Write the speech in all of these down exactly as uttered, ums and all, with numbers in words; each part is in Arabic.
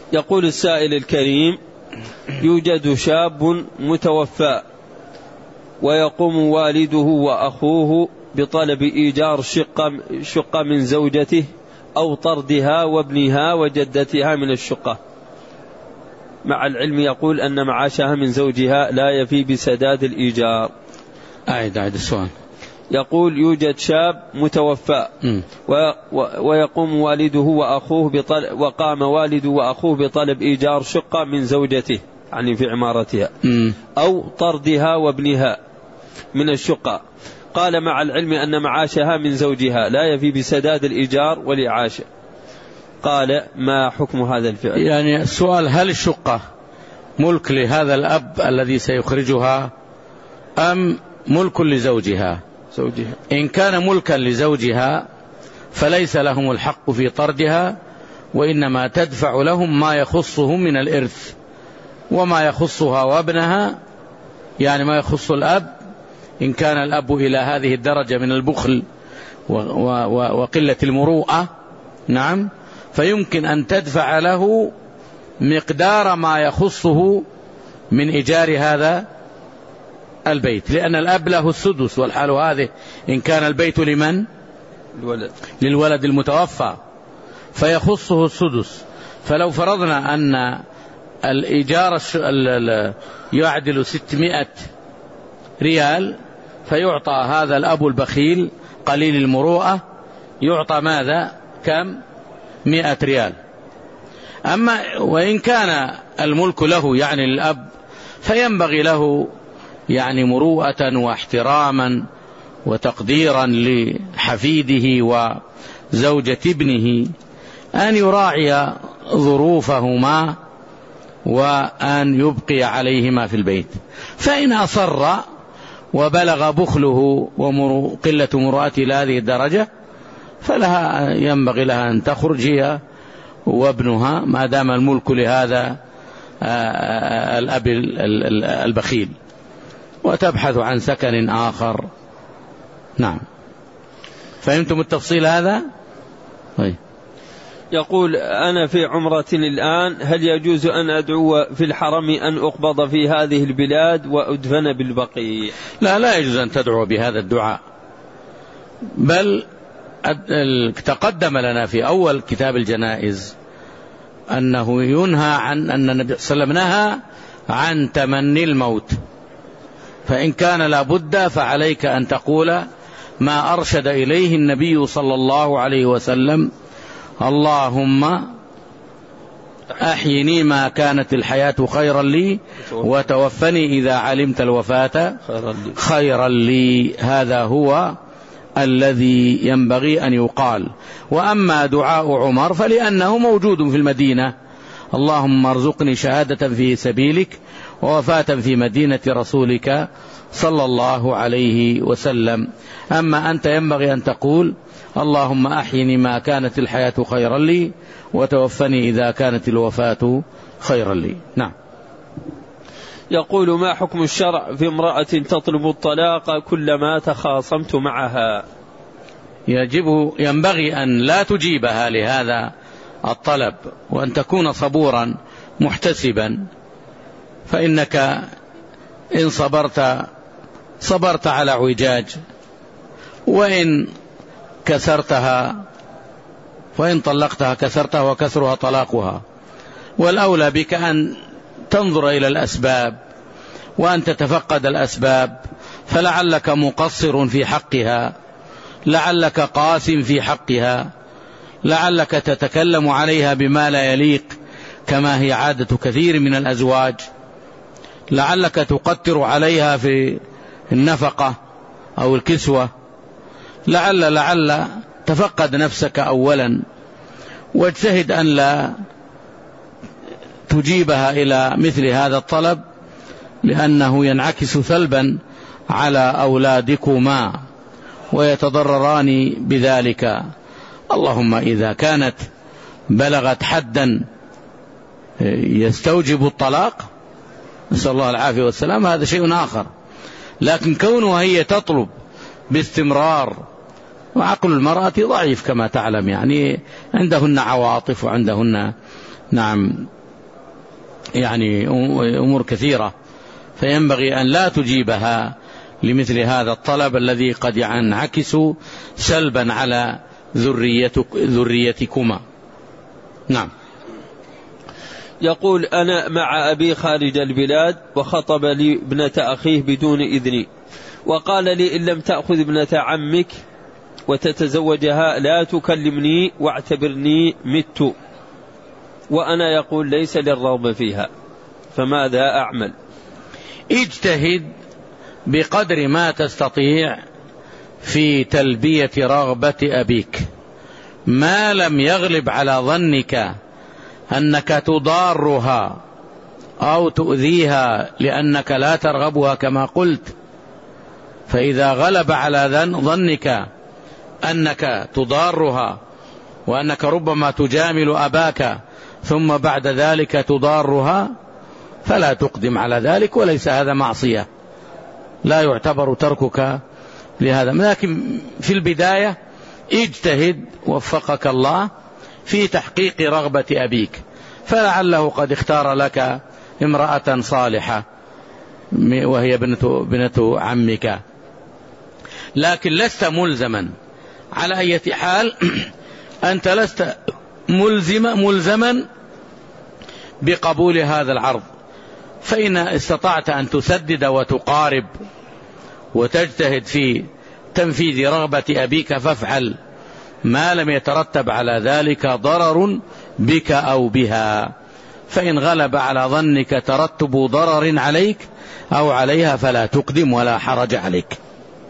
يقول السائل الكريم: يوجد شاب متوفى ويقوم والده وأخوه بطلب إيجار شقة, شقة من زوجته أو طردها وابنها وجدتها من الشقة، مع العلم يقول أن معاشها من زوجها لا يفي بسداد الإيجار. أعيد أعيد السؤال. يقول: يوجد شاب متوفى ويقوم والده وأخوه بطلب وقام والده وأخوه بطلب إيجار شقة من زوجته، يعني في عمارتها، م. أو طردها وابنها من الشقة. قال: مع العلم أن معاشها من زوجها لا يفي بسداد الإيجار والإعاشة. قال: ما حكم هذا الفعل؟ يعني السؤال: هل الشقة ملك لهذا الأب الذي سيخرجها أم ملك لزوجها؟ زوجها. إن كان ملكا لزوجها فليس لهم الحق في طردها، وإنما تدفع لهم ما يخصهم من الإرث، وما يخصها وابنها يعني ما يخص الأب إن كان الأب إلى هذه الدرجة من البخل وقلة المروءة، نعم، فيمكن أن تدفع له مقدار ما يخصه من إيجار هذا البيت، لأن الأب له السدس، والحال هذه إن كان البيت لمن؟ الولد. للولد المتوفى، فيخصه السدس. فلو فرضنا أن الإيجار يعدل ستمائة ريال، فيعطى هذا الأب البخيل قليل المروءة يعطى ماذا؟ كم؟ مئة ريال. أما وإن كان الملك له يعني للأب، فينبغي له يعني مروءة واحتراما وتقديرا لحفيده وزوجة ابنه أن يراعي ظروفهما وأن يبقي عليهما في البيت. فإن أصر وبلغ بخله وقلة مروءته إلى هذه الدرجة، فلها ينبغي لها أن تخرج هي وابنها ما دام الملك لهذا الأب البخيل، وتبحث عن سكن آخر. نعم، فهمتم التفصيل هذا؟ طيب. يقول: أنا في عمرة الآن، هل يجوز أن أدعو في الحرم أن أقبض في هذه البلاد وأدفن بالبقيع؟ لا، لا يجوز أن تدعو بهذا الدعاء، بل تقدم لنا في أول كتاب الجنائز أنه ينهى عن أن النبي صلى الله عليه وسلم نهى عن تمني الموت، فإن كان لابد فعليك أن تقول ما أرشد إليه النبي صلى الله عليه وسلم: اللهم أحيني ما كانت الحياة خيرا لي، وتوفني إذا علمت الوفاة خيرا لي. هذا هو الذي ينبغي أن يقال. وأما دعاء عمر فلأنه موجود في المدينة: اللهم ارزقني شهادة في سبيلك ووفاة في مدينة رسولك صلى الله عليه وسلم. أما أنت ينبغي أن تقول: اللهم أحيني ما كانت الحياة خيرا لي، وتوفني إذا كانت الوفاة خيرا لي. نعم. يقول: ما حكم الشرع في امرأة تطلب الطلاق كلما تخاصمت معها؟ يجب ينبغي أن لا تجيبها لهذا الطلب، وأن تكون صبورا محتسبا، فإنك إن صبرت صبرت على اعوجاج، وإن كسرتها وإن طلقتها كسرتها وكسرها طلاقها. والأولى بك أن تنظر إلى الأسباب وأن تتفقد الأسباب، فلعلك مقصر في حقها، لعلك قاس في حقها، لعلك تتكلم عليها بما لا يليق كما هي عادة كثير من الأزواج، لعلك تقتر عليها في النفقة أو الكسوة، لعل لعل تفقد نفسك أولا، واجتهد أن لا تجيبها إلى مثل هذا الطلب، لأنه ينعكس سلبا على أولادكما ويتضرران بذلك. اللهم إذا كانت بلغت حدا يستوجب الطلاق، نسأل الله العافية والسلام، هذا شيء آخر. لكن كونها هي تطلب باستمرار، وعقل المرأة ضعيف كما تعلم، يعني عندهن عواطف وعندهن نعم يعني أمور كثيرة، فينبغي أن لا تجيبها لمثل هذا الطلب الذي قد ينعكس سلبا على ذريتكما. نعم. يقول: أنا مع أبي خارج البلاد وخطب لي ابنة أخيه بدون إذني، وقال لي: إن لم تأخذ ابنة عمك وتتزوجها لا تكلمني واعتبرني مت، وأنا يقول ليس للرغبة فيها، فماذا أعمل؟ اجتهد بقدر ما تستطيع في تلبية رغبة أبيك، ما لم يغلب على ظنك أنك تضارها أو تؤذيها لأنك لا ترغبها كما قلت. فإذا غلب على ظنك أنك تضارها وأنك ربما تجامل أباك ثم بعد ذلك تضارها فلا تقدم على ذلك، وليس هذا معصية، لا يعتبر تركك لهذا. لكن في البداية اجتهد وفقك الله في تحقيق رغبة أبيك، فلعله قد اختار لك امرأة صالحة وهي بنت, بنت عمك، لكن لست ملزما على أي حال. أنت لست ملزم ملزما بقبول هذا العرض، فإن استطعت أن تسدد وتقارب وتجتهد في تنفيذ رغبة أبيك فافعل، ما لم يترتب على ذلك ضرر بك أو بها. فإن غلب على ظنك ترتب ضرر عليك أو عليها فلا تقدم ولا حرج عليك.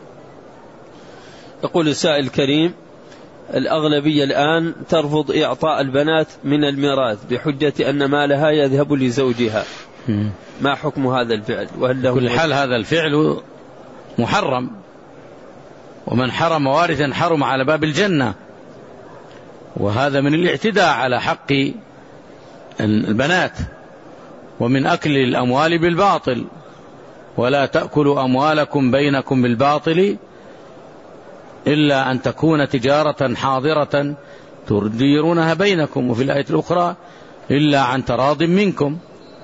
يقول السائل الكريم: الأغلبية الآن ترفض إعطاء البنات من الميراث بحجة أن مالها يذهب لزوجها، ما حكم هذا الفعل؟ وهل له كل حال هذا الفعل محرم، ومن حرم وارثا حرم على باب الجنة، وهذا من الاعتداء على حق البنات، ومن أكل الأموال بالباطل. ولا تأكلوا أموالكم بينكم بالباطل إلا أن تكون تجارة حاضرة تديرونها بينكم، وفي الآية الأخرى إلا عن تراض منكم.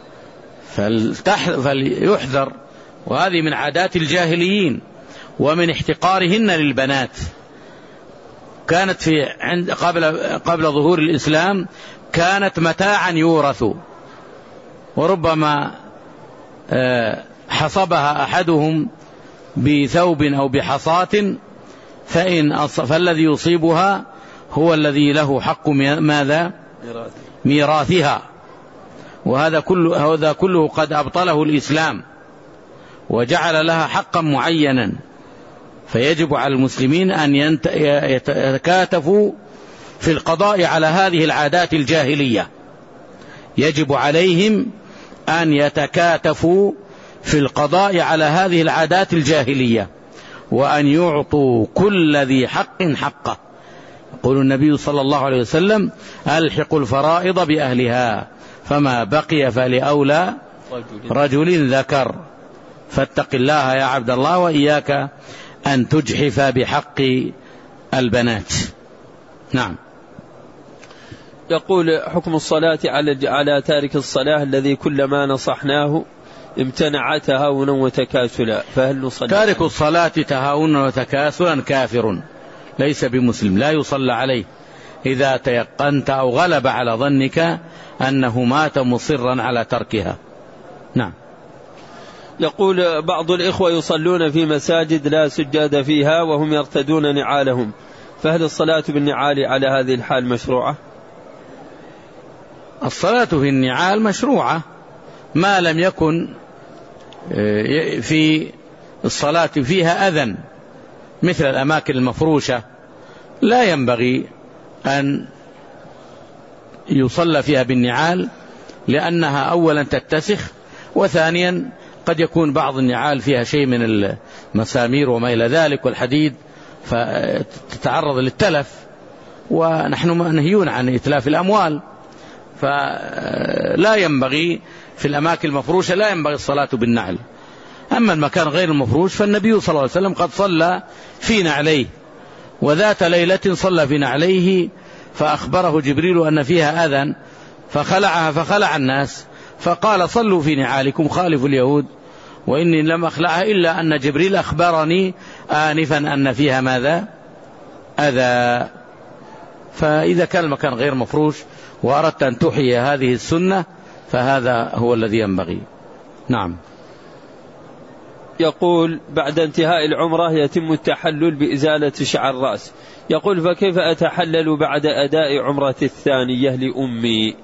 فليحذر، وهذه من عادات الجاهليين ومن احتقارهن للبنات. كانت في عند قبل قبل ظهور الإسلام كانت متاعا يورث، وربما حصبها أحدهم بثوب أو بحصاة، فإن فالذي يصيبها هو الذي له حق ماذا؟ ميراثها. وهذا كله, هذا كله قد أبطله الإسلام وجعل لها حقا معينا، فيجب على المسلمين أن يتكاتفوا في القضاء على هذه العادات الجاهلية. يجب عليهم أن يتكاتفوا في القضاء على هذه العادات الجاهلية، وأن يعطوا كل ذي حق حقه. يقول النبي صلى الله عليه وسلم: ألحقوا الفرائض بأهلها، فما بقي فلأولى رجل ذكر. فاتق الله يا عبد الله، وإياك أن تجحف بحق البنات. نعم. يقول: حكم الصلاة على على تارك الصلاة الذي كلما نصحناه امتنع تهاونا وتكاسلا، فهل نصلي؟ تارك الصلاة تهاونا وتكاسلا كافر، ليس بمسلم، لا يصلى عليه إذا تيقنت أو غلب على ظنك أنه مات مصرا على تركها. نعم. يقول: بعض الإخوة يصلون في مساجد لا سجاد فيها وهم يرتدون نعالهم، فهل الصلاة بالنعال على هذه الحال مشروعة؟ الصلاة في النعال مشروعة ما لم يكن في الصلاة فيها أذى، مثل الأماكن المفروشة لا ينبغي أن يصلى فيها بالنعال، لأنها أولا تتسخ، وثانيا قد يكون بعض النعال فيها شيء من المسامير وما إلى ذلك والحديد، فتتعرض للتلف، ونحن منهيون عن إتلاف الأموال، فلا ينبغي في الأماكن المفروشة لا ينبغي الصلاة بالنعل. أما المكان غير المفروش فالنبي صلى الله عليه وسلم قد صلى في نعليه، وذات ليلة صلى في نعليه فأخبره جبريل أن فيها أذى فخلعها، فخلع الناس فقال صلوا في نعالكم خالفوا اليهود وإني لم أخلعها إلا أن جبريل أخبرني آنفا أن فيها ماذا؟ أذى. فإذا كان المكان غير مفروش وأردت أن تحيي هذه السنة فهذا هو الذي ينبغي. نعم. يقول بعد انتهاء العمرة يتم التحلل بإزالة شعر الرأس. يقول فكيف أتحلل بعد أداء عمرة الثانية لأمي؟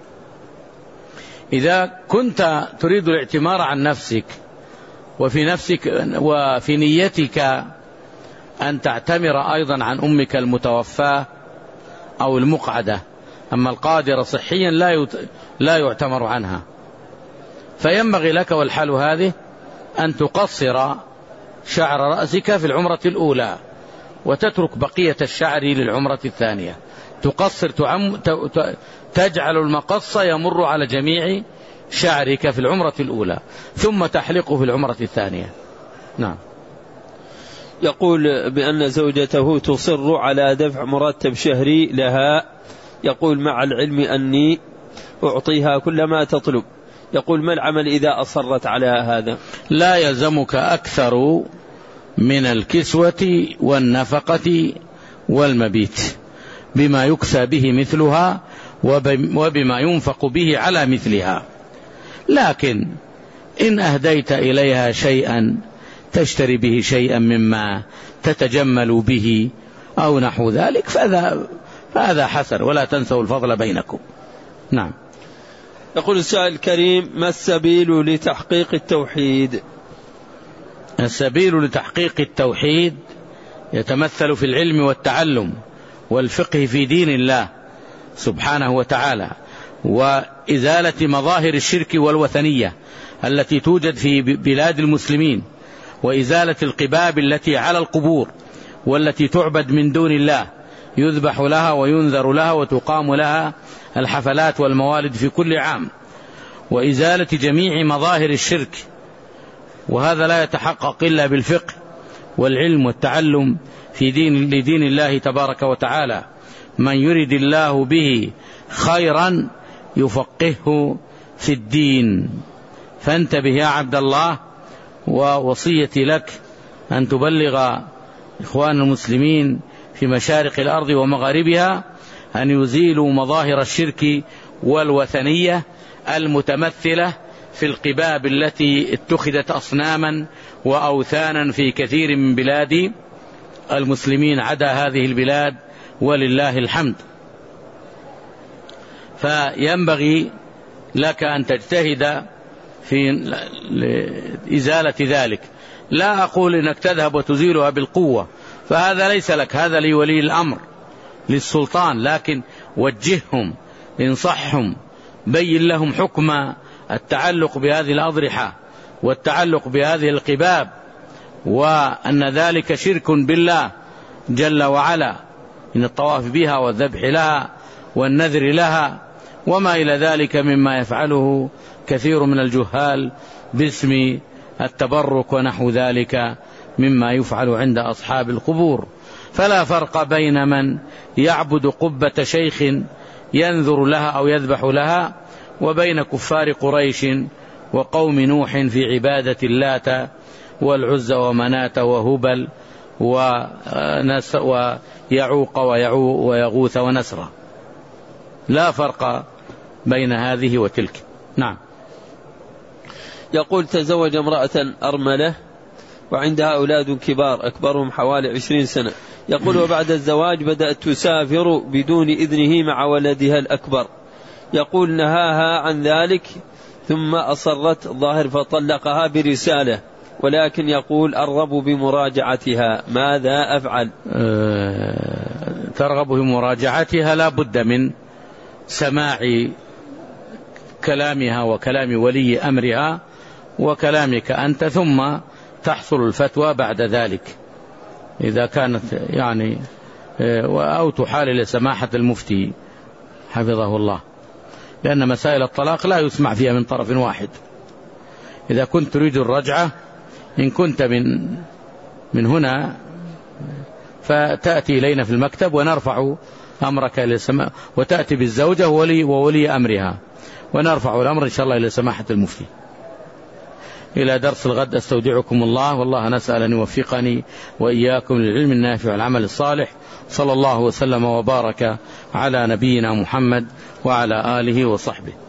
إذا كنت تريد الاعتمار عن نفسك وفي نفسك وفي نيتك أن تعتمر أيضا عن أمك المتوفاة أو المقعدة، أما القادرة صحيا لا لا يعتمر عنها، فينبغي لك والحال هذه أن تقصر شعر رأسك في العمرة الأولى وتترك بقية الشعر للعمرة الثانية. تقصر تعم تجعل المقص يمر على جميع شعرك في العمرة الأولى ثم تحلقه في العمرة الثانية. نعم. يقول بأن زوجته تصر على دفع مرتب شهري لها، يقول مع العلم أني أعطيها كل ما تطلب، يقول ما العمل إذا أصرت على هذا؟ لا يلزمك أكثر من الكسوة والنفقة والمبيت بما يكسى به مثلها وبما ينفق به على مثلها، لكن إن أهديت إليها شيئا تشتري به شيئا مما تتجمل به أو نحو ذلك فهذا فهذا حسن، ولا تنسوا الفضل بينكم. نعم. يقول السائل الكريم ما السبيل لتحقيق التوحيد؟ السبيل لتحقيق التوحيد يتمثل في العلم والتعلم والفقه في دين الله سبحانه وتعالى، وإزالة مظاهر الشرك والوثنية التي توجد في بلاد المسلمين، وإزالة القباب التي على القبور والتي تعبد من دون الله، يذبح لها وينذر لها وتقام لها الحفلات والموالد في كل عام، وإزالة جميع مظاهر الشرك، وهذا لا يتحقق إلا بالفقه والعلم والتعلم في دين لدين الله تبارك وتعالى. من يرد الله به خيرا يفقهه في الدين. فانتبه يا عبد الله، ووصيتي لك أن تبلغ إخوان المسلمين في مشارق الأرض ومغاربها أن يزيلوا مظاهر الشرك والوثنية المتمثلة في القباب التي اتخذت أصناما وأوثانا في كثير من بلاد المسلمين عدا هذه البلاد ولله الحمد. فينبغي لك أن تجتهد في إزالة ذلك. لا أقول إنك تذهب وتزيلها بالقوة، فهذا ليس لك، هذا لولي الأمر للسلطان، لكن وجههم انصحهم بين لهم حكم التعلق بهذه الأضرحة والتعلق بهذه القباب، وأن ذلك شرك بالله جل وعلا من الطواف بها والذبح لها والنذر لها وما إلى ذلك مما يفعله كثير من الجهال باسم التبرك ونحو ذلك مما يفعل عند أصحاب القبور. فلا فرق بين من يعبد قبة شيخ ينذر لها أو يذبح لها وبين كفار قريش وقوم نوح في عبادة اللات والعزى ومناة وهبل ويعوق ويغوث ونسرا. لا فرق بين هذه وتلك. نعم. يقول تزوج امرأة أرملة وعندها أولاد كبار أكبرهم حوالي عشرين سنة، يقول وبعد الزواج بدأت تسافر بدون إذنه مع ولدها الأكبر، يقول نهاها عن ذلك ثم أصرت ظاهر فطلقها برسالة، ولكن يقول أرغب بمراجعتها، ماذا أفعل؟ أه ترغب بمراجعتها، لا بد من سماع كلامها وكلام ولي أمرها وكلامك أنت، ثم تحصل الفتوى بعد ذلك إذا كانت يعني، أو تحال إلى سماحة المفتي حفظه الله، لأن مسائل الطلاق لا يسمع فيها من طرف واحد. إذا كنت تريد الرجعة إن كنت من من هنا فتأتي إلينا في المكتب ونرفع أمرك إلى سماء وتأتي بالزوجة وولي, وولي أمرها، ونرفع الأمر إن شاء الله إلى سماحة المفتي. إلى درس الغد أستودعكم الله، والله نسأل أن يوفقني وإياكم للعلم النافع والعمل الصالح. صلى الله وسلم وبارك على نبينا محمد وعلى آله وصحبه.